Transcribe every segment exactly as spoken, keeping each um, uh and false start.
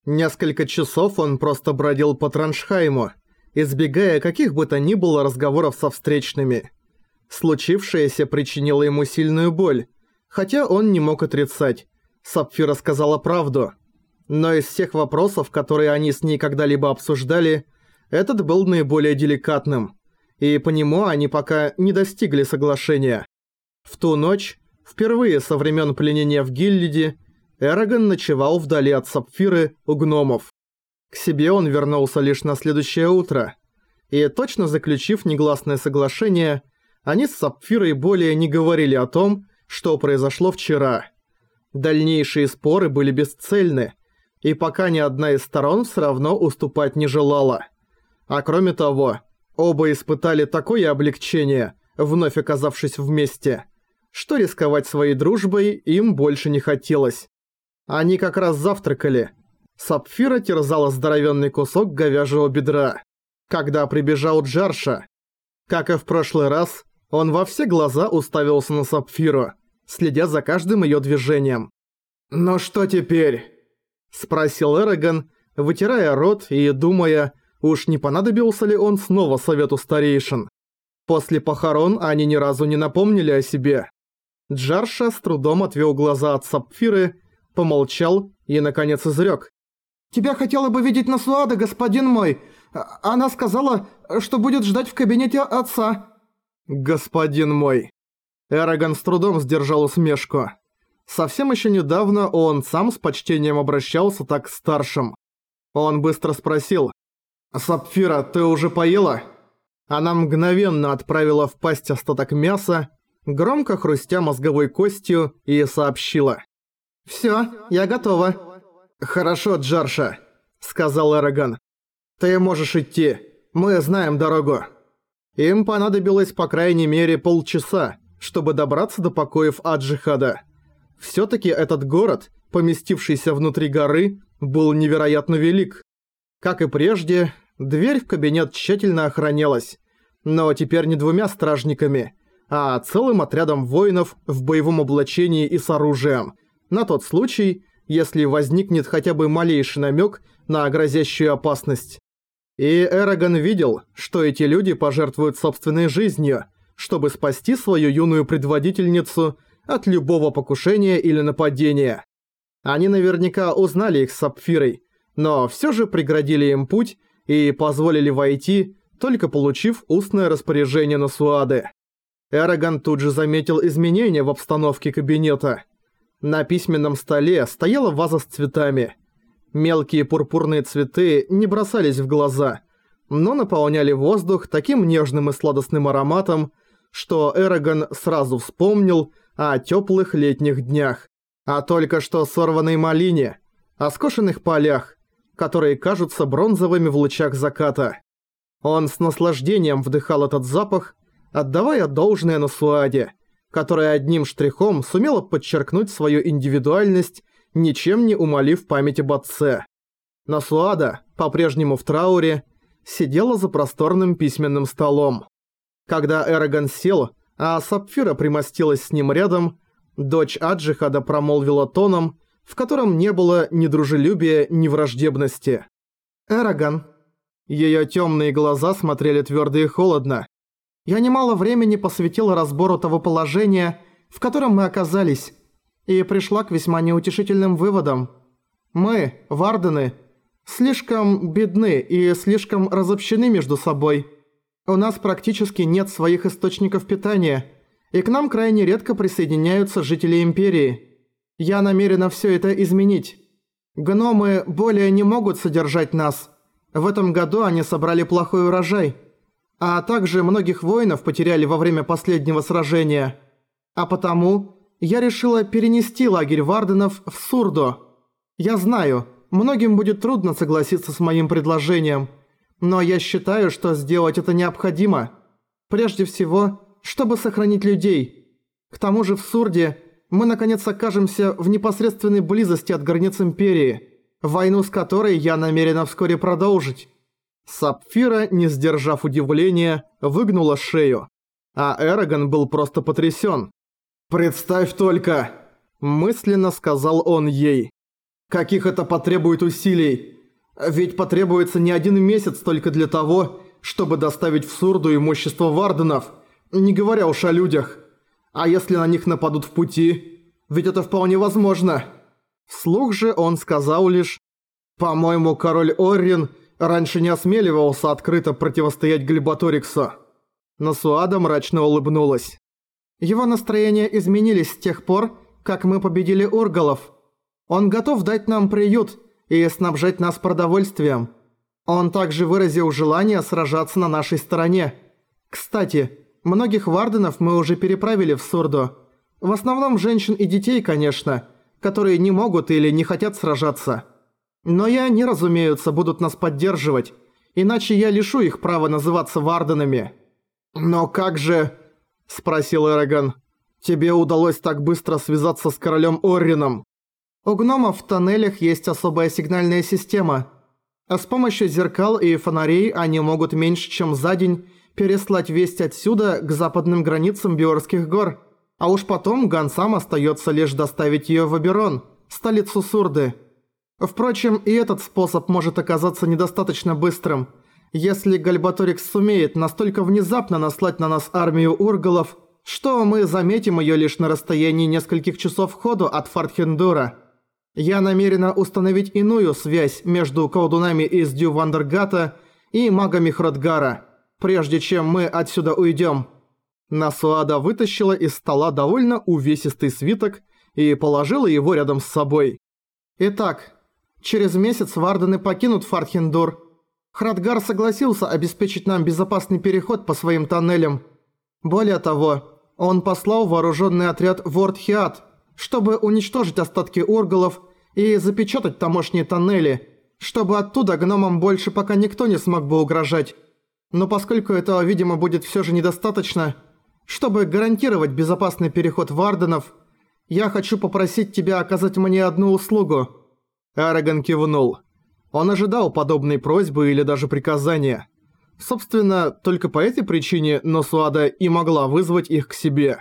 Несколько часов он просто бродил по Траншхайму, избегая каких бы то ни было разговоров со встречными. Случившееся причинило ему сильную боль, хотя он не мог отрицать. Сапфира сказала правду. Но из всех вопросов, которые они с ней когда-либо обсуждали, этот был наиболее деликатным, и по нему они пока не достигли соглашения. В ту ночь, впервые со времен пленения в Гиллиде, Эрагон ночевал вдали от Сапфиры у гномов. К себе он вернулся лишь на следующее утро, и точно заключив негласное соглашение, они с Сапфирой более не говорили о том, что произошло вчера. Дальнейшие споры были бесцельны, и пока ни одна из сторон все равно уступать не желала. А кроме того, оба испытали такое облегчение, вновь оказавшись вместе, что рисковать своей дружбой им больше не хотелось. Они как раз завтракали. Сапфира терзала здоровенный кусок говяжьего бедра, когда прибежал Джарша. Как и в прошлый раз, он во все глаза уставился на Сапфиру, следя за каждым её движением. «Ну что теперь?» – спросил Эрагон, вытирая рот и думая, уж не понадобился ли он снова совету старейшин. После похорон они ни разу не напомнили о себе. Джарша с трудом отвел глаза от Сапфиры, помолчал и, наконец, изрёк. «Тебя хотела бы видеть Насуада, господин мой. Она сказала, что будет ждать в кабинете отца». «Господин мой». Эрагон с трудом сдержал усмешку. Совсем ещё недавно он сам с почтением обращался так к старшим. Он быстро спросил. «Сапфира, ты уже поела?» Она мгновенно отправила в пасть остаток мяса, громко хрустя мозговой костью, и сообщила. «Всё, я готова». «Хорошо, Джарша», — сказал Эрагон. «Ты можешь идти, мы знаем дорогу». Им понадобилось по крайней мере полчаса, чтобы добраться до покоев Аджихада. Всё-таки этот город, поместившийся внутри горы, был невероятно велик. Как и прежде, дверь в кабинет тщательно охранялась, но теперь не двумя стражниками, а целым отрядом воинов в боевом облачении и с оружием, на тот случай, если возникнет хотя бы малейший намёк на грозящую опасность. И Эрагон видел, что эти люди пожертвуют собственной жизнью, чтобы спасти свою юную предводительницу от любого покушения или нападения. Они наверняка узнали их с Сапфирой, но всё же преградили им путь и позволили войти, только получив устное распоряжение Насуады. Эрагон тут же заметил изменения в обстановке кабинета. На письменном столе стояла ваза с цветами. Мелкие пурпурные цветы не бросались в глаза, но наполняли воздух таким нежным и сладостным ароматом, что Эрагон сразу вспомнил о тёплых летних днях, о только что сорванной малине, о скошенных полях, которые кажутся бронзовыми в лучах заката. Он с наслаждением вдыхал этот запах, отдавая должное Насуаде, которая одним штрихом сумела подчеркнуть свою индивидуальность, ничем не умалив память об отце. Насуада, по-прежнему в трауре, сидела за просторным письменным столом. Когда Эрагон сел, а Сапфира примостилась с ним рядом, дочь Аджихада промолвила тоном, в котором не было ни дружелюбия, ни враждебности. «Эрагон». Её тёмные глаза смотрели твёрдо и холодно. «Я немало времени посвятила разбору того положения, в котором мы оказались, и пришла к весьма неутешительным выводам. Мы, вардены, слишком бедны и слишком разобщены между собой. У нас практически нет своих источников питания, и к нам крайне редко присоединяются жители Империи. Я намерена всё это изменить. Гномы более не могут содержать нас. В этом году они собрали плохой урожай. А также многих воинов потеряли во время последнего сражения. А потому я решила перенести лагерь варденов в Сурдо. Я знаю, многим будет трудно согласиться с моим предложением, но я считаю, что сделать это необходимо. Прежде всего, чтобы сохранить людей. К тому же в Сурде мы наконец окажемся в непосредственной близости от границ Империи, войну с которой я намерена вскоре продолжить». Сапфира, не сдержав удивления, выгнула шею, а Эрагон был просто потрясён. «Представь только!» – мысленно сказал он ей. Каких это потребует усилий? Ведь потребуется не один месяц только для того, чтобы доставить в Сурду имущество варденов, не говоря уж о людях. А если на них нападут в пути? Ведь это вполне возможно. Вслух же он сказал лишь: «По-моему, король Оррин раньше не осмеливался открыто противостоять Гальбаториксу». Насуада мрачно улыбнулась. «Его настроения изменились с тех пор, как мы победили Ургалов. Он готов дать нам приют и снабжать нас продовольствием. Он также выразил желание сражаться на нашей стороне. Кстати, многих варденов мы уже переправили в Сурду. В основном женщин и детей, конечно, которые не могут или не хотят сражаться. Но и они, разумеется, будут нас поддерживать, иначе я лишу их права называться варденами». «Но как же...» – спросил Эрагон. «Тебе удалось так быстро связаться с королем Оррином?» «У гномов в тоннелях есть особая сигнальная система. А с помощью зеркал и фонарей они могут меньше чем за день переслать весть отсюда к западным границам Биорских гор. А уж потом гонцам остается лишь доставить ее в Аберон, столицу Сурды. Впрочем, и этот способ может оказаться недостаточно быстрым, если Гальбаторикс сумеет настолько внезапно наслать на нас армию ургалов, что мы заметим ее лишь на расстоянии нескольких часов ходу от Фартхендура. Я намерена установить иную связь между колдунами из Дювандергата и магами Хротгара, прежде чем мы отсюда уйдем». Насуада вытащила из стола довольно увесистый свиток и положила его рядом с собой. «Итак, через месяц вардены покинут Фартхендур. Хротгар согласился обеспечить нам безопасный переход по своим тоннелям. Более того, он послал вооруженный отряд в Ордхиат, чтобы уничтожить остатки ургалов и запечатать тамошние тоннели, чтобы оттуда гномам больше пока никто не смог бы угрожать. Но поскольку этого, видимо, будет все же недостаточно, чтобы гарантировать безопасный переход варденов, я хочу попросить тебя оказать мне одну услугу». Эрагон кивнул. Он ожидал подобной просьбы или даже приказания. Собственно, только по этой причине Насуада и могла вызвать их к себе.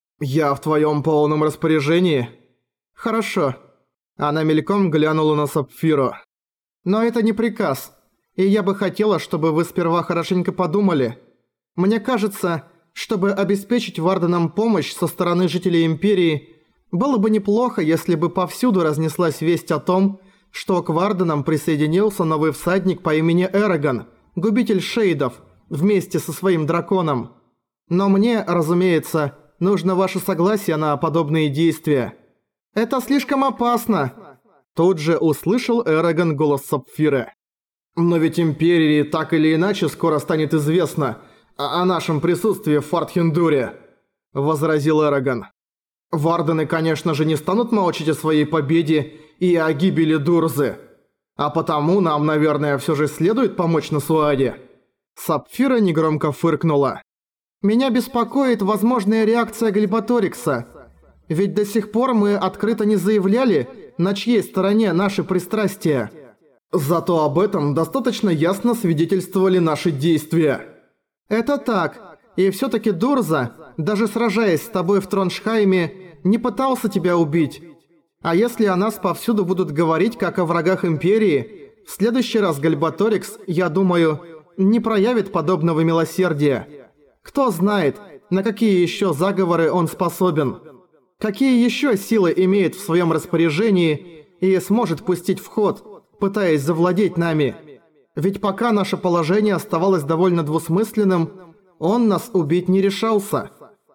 «Я в твоем полном распоряжении?» «Хорошо». Она мельком глянула на Сапфиру. «Но это не приказ, и я бы хотела, чтобы вы сперва хорошенько подумали. Мне кажется, чтобы обеспечить варденам помощь со стороны жителей Империи, было бы неплохо, если бы повсюду разнеслась весть о том, что к варденам присоединился новый всадник по имени Эрагон, губитель шейдов, вместе со своим драконом. Но мне, разумеется, нужно ваше согласие на подобные действия». «Это слишком опасно!» Тут же услышал Эрагон голос Сапфиры. «Но ведь Империи так или иначе скоро станет известно о, о нашем присутствии в Фартхендуре», — возразил Эрагон. «Вардены, конечно же, не станут молчать о своей победе и о гибели Дурзы. А потому нам, наверное, все же следует помочь Насуаде». Сапфира негромко фыркнула. «Меня беспокоит возможная реакция Гальбаторикса. Ведь до сих пор мы открыто не заявляли, на чьей стороне наши пристрастия. Зато об этом достаточно ясно свидетельствовали наши действия». «Это так. И всё-таки Дурза, даже сражаясь с тобой в Троншхайме, не пытался тебя убить. А если о нас повсюду будут говорить, как о врагах Империи, в следующий раз Гальбаторикс, я думаю, не проявит подобного милосердия. Кто знает, на какие ещё заговоры он способен. Какие ещё силы имеет в своём распоряжении и сможет пустить в ход, пытаясь завладеть нами. Ведь пока наше положение оставалось довольно двусмысленным, он нас убить не решался».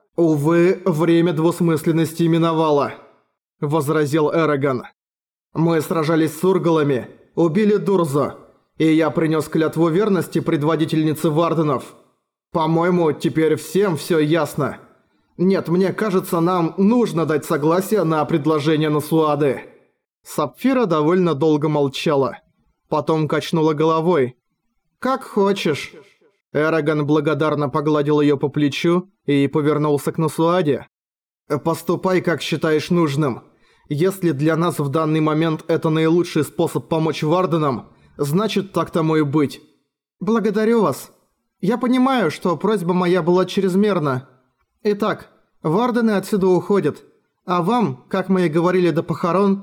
«Увы, время двусмысленности миновало», — возразил Эрагон. «Мы сражались с ургалами, убили Дурзу, и я принес клятву верности предводительнице варденов. По-моему, теперь всем все ясно. Нет, мне кажется, нам нужно дать согласие на предложение Насуады». Сапфира довольно долго молчала. Потом качнула головой. «Как хочешь». Эрагон благодарно погладил её по плечу и повернулся к Насуаде. «Поступай, как считаешь нужным. Если для нас в данный момент это наилучший способ помочь варденам, значит, так тому и быть». «Благодарю вас. Я понимаю, что просьба моя была чрезмерна. Итак, вардены отсюда уходят. А вам, как мы и говорили до похорон,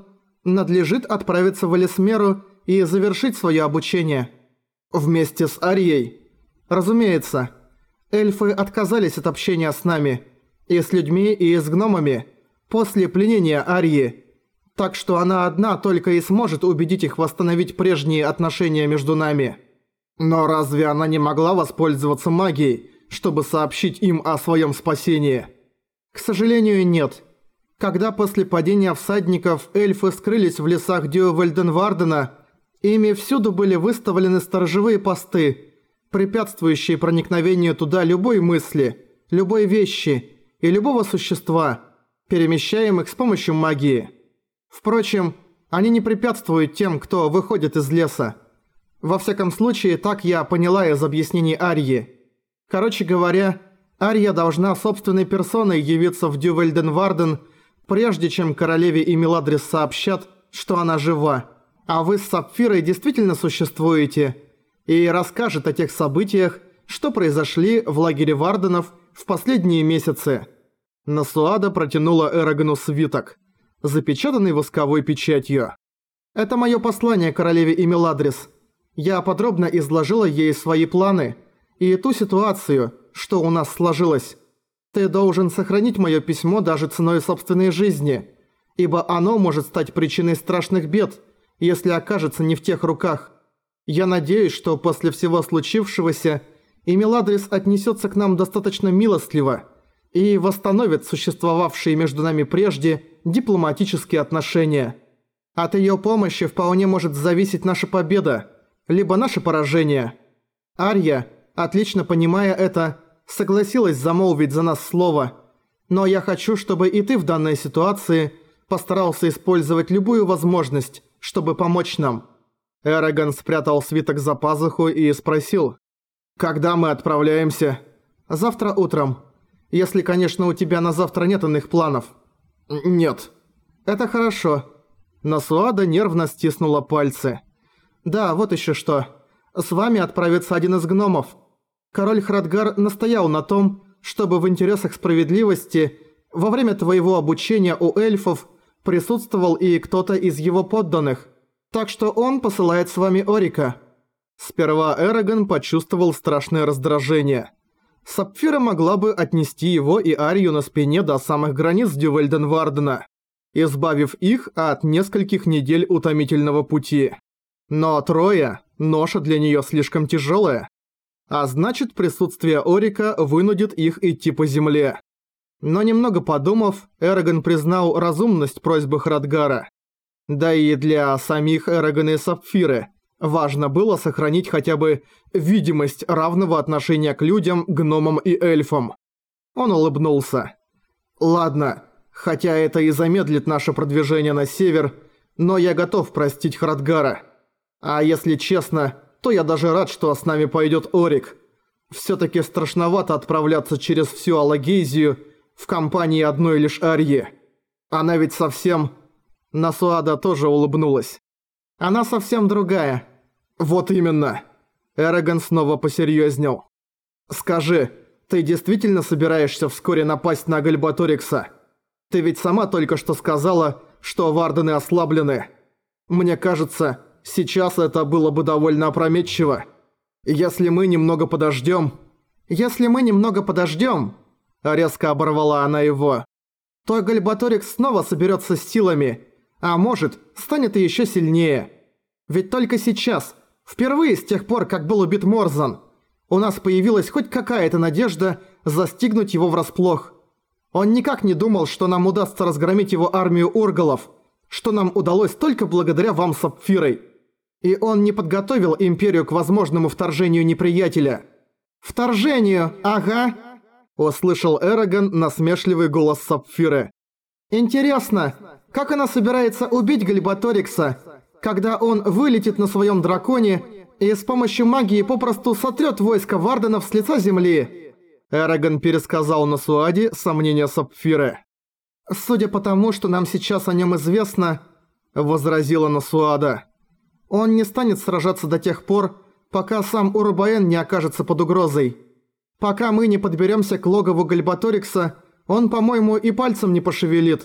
Надлежит отправиться в Элисмеру и завершить свое обучение. Вместе с Арией. Разумеется, эльфы отказались от общения с нами, и с людьми, и с гномами, после пленения Арии. Так что она одна только и сможет убедить их восстановить прежние отношения между нами. Но разве она не могла воспользоваться магией, чтобы сообщить им о своем спасении? К сожалению, нет. Когда после падения всадников эльфы скрылись в лесах Дювальденвардена, ими всюду были выставлены сторожевые посты, препятствующие проникновению туда любой мысли, любой вещи и любого существа, перемещаемых с помощью магии. Впрочем, они не препятствуют тем, кто выходит из леса. Во всяком случае, так я поняла из объяснений Арьи. Короче говоря, Арья должна собственной персоной явиться в Дювальденварден, прежде чем королеве и Меладрис сообщат, что она жива, а вы с Сапфирой действительно существуете, и расскажет о тех событиях, что произошли в лагере Варденов в последние месяцы. Насуада протянула Эрагону свиток, запечатанный восковой печатью. «Это мое послание королеве и Меладрис. Я подробно изложила ей свои планы и ту ситуацию, что у нас сложилось. Ты должен сохранить мое письмо даже ценой собственной жизни, ибо оно может стать причиной страшных бед, если окажется не в тех руках. Я надеюсь, что после всего случившегося и Меладрис отнесется к нам достаточно милостливо и восстановит существовавшие между нами прежде дипломатические отношения. От ее помощи вполне может зависеть наша победа, либо наше поражение». Арья, отлично понимая это, согласилась замолвить за нас слово, но я хочу, чтобы и ты в данной ситуации постарался использовать любую возможность, чтобы помочь нам». Эрагон спрятал свиток за пазуху и спросил: «Когда мы отправляемся?» «Завтра утром. Если, конечно, у тебя на завтра нет иных планов». «Нет». «Это хорошо». Насуада нервно стиснула пальцы. «Да, вот еще что. С вами отправится один из гномов. Король Храдгар настоял на том, чтобы в интересах справедливости во время твоего обучения у эльфов присутствовал и кто-то из его подданных. Так что он посылает с вами Орика». Сперва Эрагон почувствовал страшное раздражение. Сапфира могла бы отнести его и Арию на спине до самых границ Дювальденвардена, избавив их от нескольких недель утомительного пути. Но трое – ноша для нее слишком тяжелая. А значит, присутствие Орика вынудит их идти по земле. Но немного подумав, Эрагон признал разумность просьбы Храдгара. Да и для самих Эрагона и Сапфиры важно было сохранить хотя бы видимость равного отношения к людям, гномам и эльфам. Он улыбнулся. «Ладно, хотя это и замедлит наше продвижение на север, но я готов простить Храдгара. А если честно, то я даже рад, что с нами пойдет Орик. Всё-таки страшновато отправляться через всю Алагейзию в компании одной лишь Арьи. Она ведь совсем...» Насуада тоже улыбнулась. «Она совсем другая». «Вот именно». Эрагон снова посерьёзнел. «Скажи, ты действительно собираешься вскоре напасть на Гальбаторикса? Ты ведь сама только что сказала, что вардены ослаблены. Мне кажется, сейчас это было бы довольно опрометчиво. Если мы немного подождём...» «Если мы немного подождём...» Резко оборвала она его. «То Гальбаторикс снова соберётся с силами, а может, станет и ещё сильнее. Ведь только сейчас, впервые с тех пор, как был убит Морзан, у нас появилась хоть какая-то надежда застигнуть его врасплох. Он никак не думал, что нам удастся разгромить его армию ургалов, что нам удалось только благодаря вам с Сапфирой. И он не подготовил Империю к возможному вторжению неприятеля». «Вторжению, ага», – услышал Эрагон насмешливый голос Сапфиры. «Интересно, как она собирается убить Гальбаторикса, когда он вылетит на своем драконе и с помощью магии попросту сотрет войско варденов с лица земли?» Эрагон пересказал Насуаде сомнения Сапфиры. «Судя по тому, что нам сейчас о нем известно», – возразила Насуада, – «он не станет сражаться до тех пор, пока сам Урбаэн не окажется под угрозой. Пока мы не подберемся к логову Гальбаторикса, он, по-моему, и пальцем не пошевелит.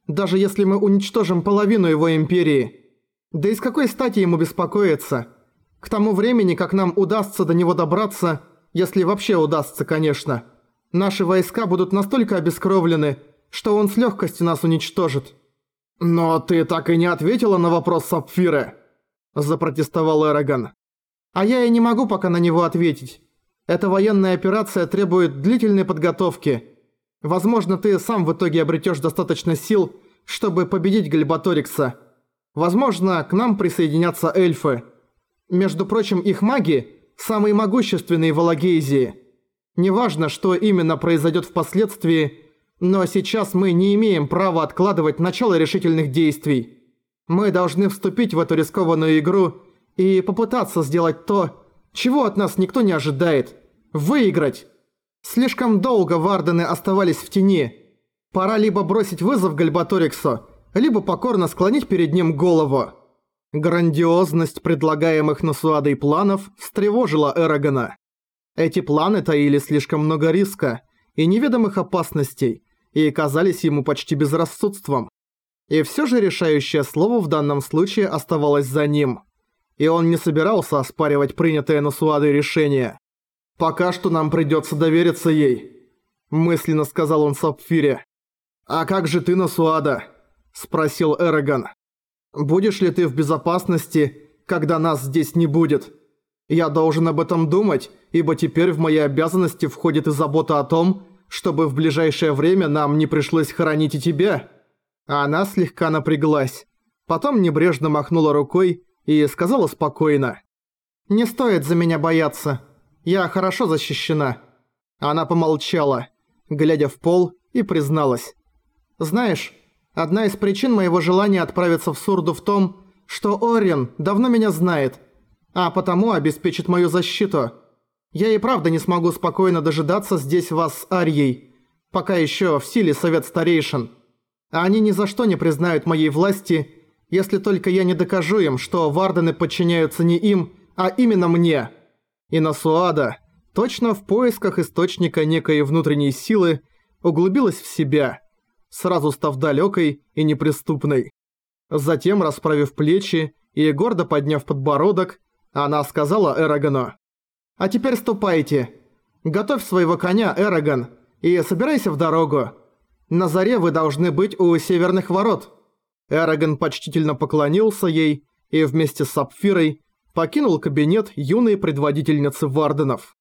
Даже если мы уничтожим половину его империи. Да и с какой стати ему беспокоиться? К тому времени, как нам удастся до него добраться, если вообще удастся, конечно, наши войска будут настолько обескровлены, что он с легкостью нас уничтожит». «Но ты так и не ответила на вопрос Сапфиры», – запротестовал Эрагон. «А я и не могу пока на него ответить. Эта военная операция требует длительной подготовки. Возможно, ты сам в итоге обретешь достаточно сил, чтобы победить Гальбаторикса. Возможно, к нам присоединятся эльфы. Между прочим, их маги – самые могущественные в Алагейзии. Неважно, что именно произойдет впоследствии, но сейчас мы не имеем права откладывать начало решительных действий. Мы должны вступить в эту рискованную игру и попытаться сделать то, чего от нас никто не ожидает – выиграть. Слишком долго вардены оставались в тени. Пора либо бросить вызов Гальбаториксу, либо покорно склонить перед ним голову». Грандиозность предлагаемых Насуадой планов встревожила Эрагона. Эти планы таили слишком много риска и неведомых опасностей и казались ему почти безрассудством. И все же решающее слово в данном случае оставалось за ним. И он не собирался оспаривать принятое Насуадой решение. «Пока что нам придется довериться ей», – мысленно сказал он Сапфире. «А как же ты, Насуада?» – спросил Эрагон. «Будешь ли ты в безопасности, когда нас здесь не будет? Я должен об этом думать, ибо теперь в мои обязанности входит и забота о том, чтобы в ближайшее время нам не пришлось хоронить и тебя». Она слегка напряглась, потом небрежно махнула рукой и сказала спокойно: «Не стоит за меня бояться. Я хорошо защищена». Она помолчала, глядя в пол, и призналась: «Знаешь, одна из причин моего желания отправиться в Сурду в том, что Оррен давно меня знает, а потому обеспечит мою защиту. Я и правда не смогу спокойно дожидаться здесь вас с Арьей, пока еще в силе совет старейшин. А они ни за что не признают моей власти, если только я не докажу им, что вардены подчиняются не им, а именно мне». И Насуада, точно в поисках источника некой внутренней силы, углубилась в себя, сразу став далекой и неприступной. Затем, расправив плечи и гордо подняв подбородок, она сказала Эрагону: «А теперь ступайте. Готовь своего коня, Эрагон, и собирайся в дорогу. На заре вы должны быть у северных ворот». Эрагон почтительно поклонился ей и вместе с Сапфирой покинул кабинет юной предводительницы варденов.